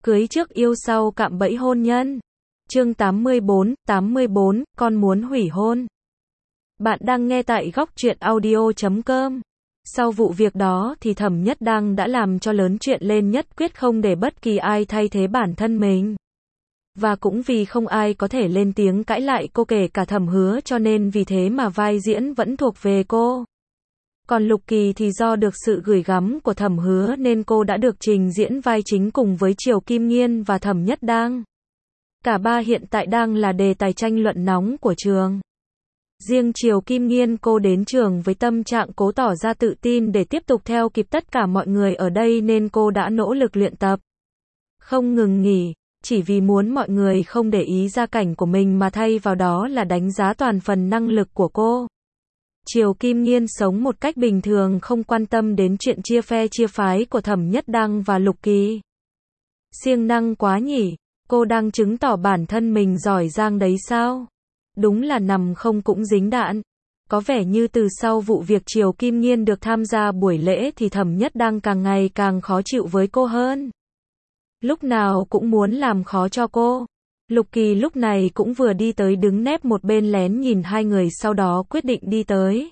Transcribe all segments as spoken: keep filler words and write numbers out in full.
Cưới trước yêu sau cạm bẫy hôn nhân. Chương tám mươi bốn, tám mươi bốn, con muốn hủy hôn. Bạn đang nghe tại góc truyện audio chấm com. Sau vụ việc đó thì Thẩm Nhất Đăng đã làm cho lớn chuyện lên, nhất quyết không để bất kỳ ai thay thế bản thân mình. Và cũng vì không ai có thể lên tiếng cãi lại cô, kể cả Thẩm Hứa, cho nên vì thế mà vai diễn vẫn thuộc về cô. Còn Lục Kỳ thì do được sự gửi gắm của Thẩm Hứa nên cô đã được trình diễn vai chính cùng với Triều Kim Nghiên và Thẩm Nhất Đăng. Cả ba hiện tại đang là đề tài tranh luận nóng của trường. Riêng Triều Kim Nghiên, cô đến trường với tâm trạng cố tỏ ra tự tin để tiếp tục theo kịp tất cả mọi người ở đây nên cô đã nỗ lực luyện tập. Không ngừng nghỉ, chỉ vì muốn mọi người không để ý gia cảnh của mình mà thay vào đó là đánh giá toàn phần năng lực của cô. Triều Kim Nghiên sống một cách bình thường, không quan tâm đến chuyện chia phe chia phái của Thẩm Nhất Đăng và Lục Kỳ. Siêng năng quá nhỉ, cô đang chứng tỏ bản thân mình giỏi giang đấy sao? Đúng là nằm không cũng dính đạn. Có vẻ như từ sau vụ việc Triều Kim Nghiên được tham gia buổi lễ thì Thẩm Nhất Đăng càng ngày càng khó chịu với cô hơn. Lúc nào cũng muốn làm khó cho cô. Lục Kỳ lúc này cũng vừa đi tới, đứng nép một bên lén nhìn hai người, sau đó quyết định đi tới.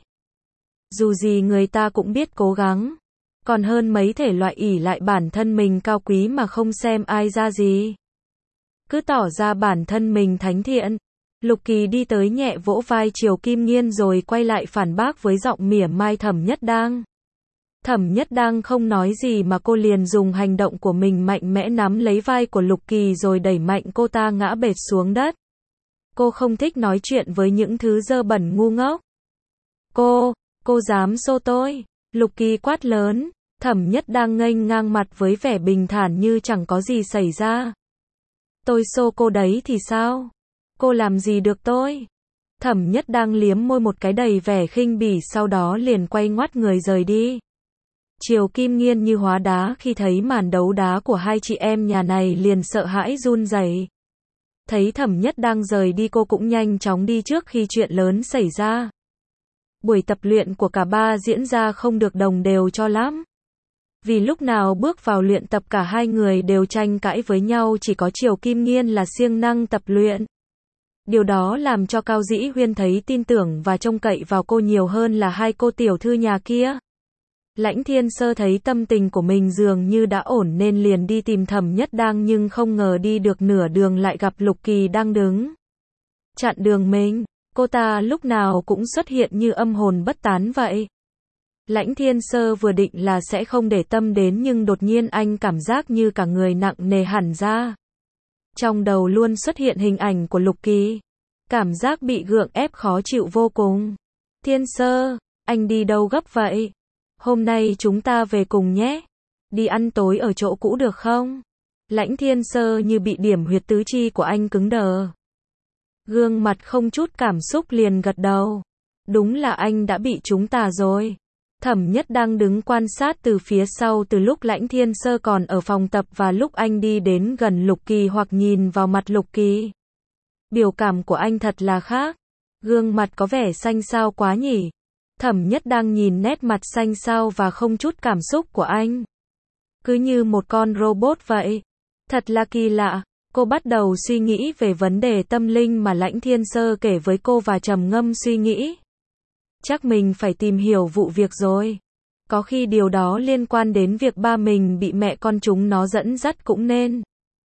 Dù gì người ta cũng biết cố gắng, còn hơn mấy thể loại ỷ lại bản thân mình cao quý mà không xem ai ra gì. Cứ tỏ ra bản thân mình thánh thiện. Lục Kỳ đi tới nhẹ vỗ vai Triều Kim Nghiên rồi quay lại phản bác với giọng mỉa mai Thẩm Nhất Đăng. Thẩm Nhất Đăng không nói gì mà cô liền dùng hành động của mình mạnh mẽ nắm lấy vai của Lục Kỳ rồi đẩy mạnh cô ta ngã bệt xuống đất. Cô không thích nói chuyện với những thứ dơ bẩn ngu ngốc. Cô, cô dám xô tôi? Lục Kỳ quát lớn. Thẩm Nhất Đăng nghênh ngang mặt với vẻ bình thản như chẳng có gì xảy ra. Tôi xô cô đấy thì sao? Cô làm gì được tôi? Thẩm Nhất Đăng liếm môi một cái đầy vẻ khinh bỉ, sau đó liền quay ngoắt người rời đi. Triều Kim Nghiên như hóa đá khi thấy màn đấu đá của hai chị em nhà này, liền sợ hãi run rẩy. Thấy Thẩm Nhất Đăng rời đi, cô cũng nhanh chóng đi trước khi chuyện lớn xảy ra. Buổi tập luyện của cả ba diễn ra không được đồng đều cho lắm. Vì lúc nào bước vào luyện tập cả hai người đều tranh cãi với nhau, chỉ có Triều Kim Nghiên là siêng năng tập luyện. Điều đó làm cho Cao Dĩ Huyên thấy tin tưởng và trông cậy vào cô nhiều hơn là hai cô tiểu thư nhà kia. Lãnh Thiên Sơ thấy tâm tình của mình dường như đã ổn nên liền đi tìm Thẩm Nhất Đăng, nhưng không ngờ đi được nửa đường lại gặp Lục Kỳ đang đứng chặn đường mình. Cô ta lúc nào cũng xuất hiện như âm hồn bất tán vậy. Lãnh Thiên Sơ vừa định là sẽ không để tâm đến, nhưng đột nhiên anh cảm giác như cả người nặng nề hẳn ra. Trong đầu luôn xuất hiện hình ảnh của Lục Kỳ. Cảm giác bị gượng ép khó chịu vô cùng. Thiên Sơ, anh đi đâu gấp vậy? Hôm nay chúng ta về cùng nhé. Đi ăn tối ở chỗ cũ được không? Lãnh Thiên Sơ như bị điểm huyệt tứ chi của anh cứng đờ. Gương mặt không chút cảm xúc liền gật đầu. Đúng là anh đã bị chúng ta rồi. Thẩm Nhất Đăng đứng quan sát từ phía sau từ lúc Lãnh Thiên Sơ còn ở phòng tập và lúc anh đi đến gần Lục Kỳ hoặc nhìn vào mặt Lục Kỳ. Biểu cảm của anh thật là khác. Gương mặt có vẻ xanh xao quá nhỉ. Thẩm Nhất Đăng nhìn nét mặt xanh xao và không chút cảm xúc của anh. Cứ như một con robot vậy. Thật là kỳ lạ. Cô bắt đầu suy nghĩ về vấn đề tâm linh mà Lãnh Thiên Sơ kể với cô và trầm ngâm suy nghĩ. Chắc mình phải tìm hiểu vụ việc rồi. Có khi điều đó liên quan đến việc ba mình bị mẹ con chúng nó dẫn dắt cũng nên.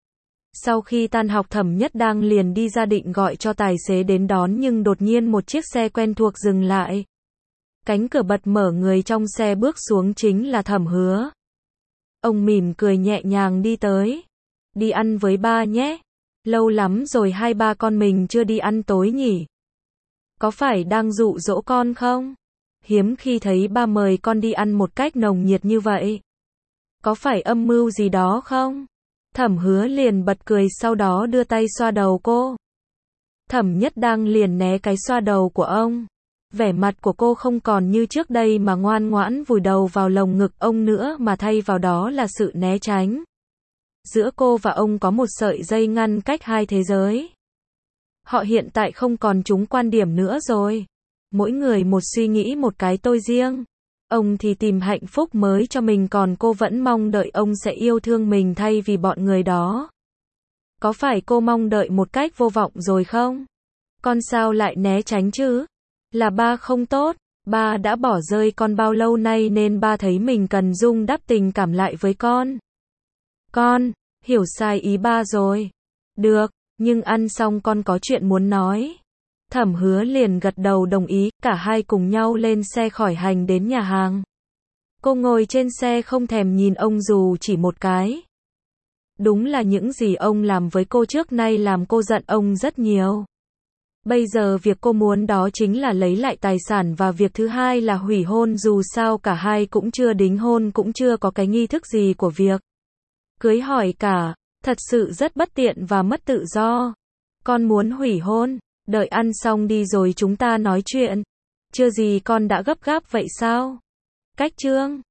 Sau khi tan học, Thẩm Nhất Đăng liền đi ra định gọi cho tài xế đến đón, nhưng đột nhiên một chiếc xe quen thuộc dừng lại. Cánh cửa bật mở, người trong xe bước xuống chính là Thẩm Hứa. Ông mỉm cười nhẹ nhàng đi tới. Đi ăn với ba nhé. Lâu lắm rồi hai ba con mình chưa đi ăn tối nhỉ. Có phải đang dụ dỗ con không? Hiếm khi thấy ba mời con đi ăn một cách nồng nhiệt như vậy. Có phải âm mưu gì đó không? Thẩm Hứa liền bật cười, sau đó đưa tay xoa đầu cô. Thẩm Nhất Đăng liền né cái xoa đầu của ông. Vẻ mặt của cô không còn như trước đây mà ngoan ngoãn vùi đầu vào lồng ngực ông nữa, mà thay vào đó là sự né tránh. Giữa cô và ông có một sợi dây ngăn cách hai thế giới. Họ hiện tại không còn chung quan điểm nữa rồi. Mỗi người một suy nghĩ, một cái tôi riêng. Ông thì tìm hạnh phúc mới cho mình còn cô vẫn mong đợi ông sẽ yêu thương mình thay vì bọn người đó. Có phải cô mong đợi một cách vô vọng rồi không? Con sao lại né tránh chứ? Là ba không tốt, ba đã bỏ rơi con bao lâu nay nên ba thấy mình cần dung đắp tình cảm lại với con. Con, hiểu sai ý ba rồi. Được, nhưng ăn xong con có chuyện muốn nói. Thẩm Hứa liền gật đầu đồng ý, cả hai cùng nhau lên xe khỏi hành đến nhà hàng. Cô ngồi trên xe không thèm nhìn ông dù chỉ một cái. Đúng là những gì ông làm với cô trước nay làm cô giận ông rất nhiều. Bây giờ việc cô muốn đó chính là lấy lại tài sản và việc thứ hai là hủy hôn dù sao cả hai cũng chưa đính hôn cũng chưa có cái nghi thức gì của việc cưới hỏi cả, thật sự rất bất tiện và mất tự do. Con muốn hủy hôn, đợi ăn xong đi rồi chúng ta nói chuyện. Chưa gì con đã gấp gáp vậy sao? Cách Trương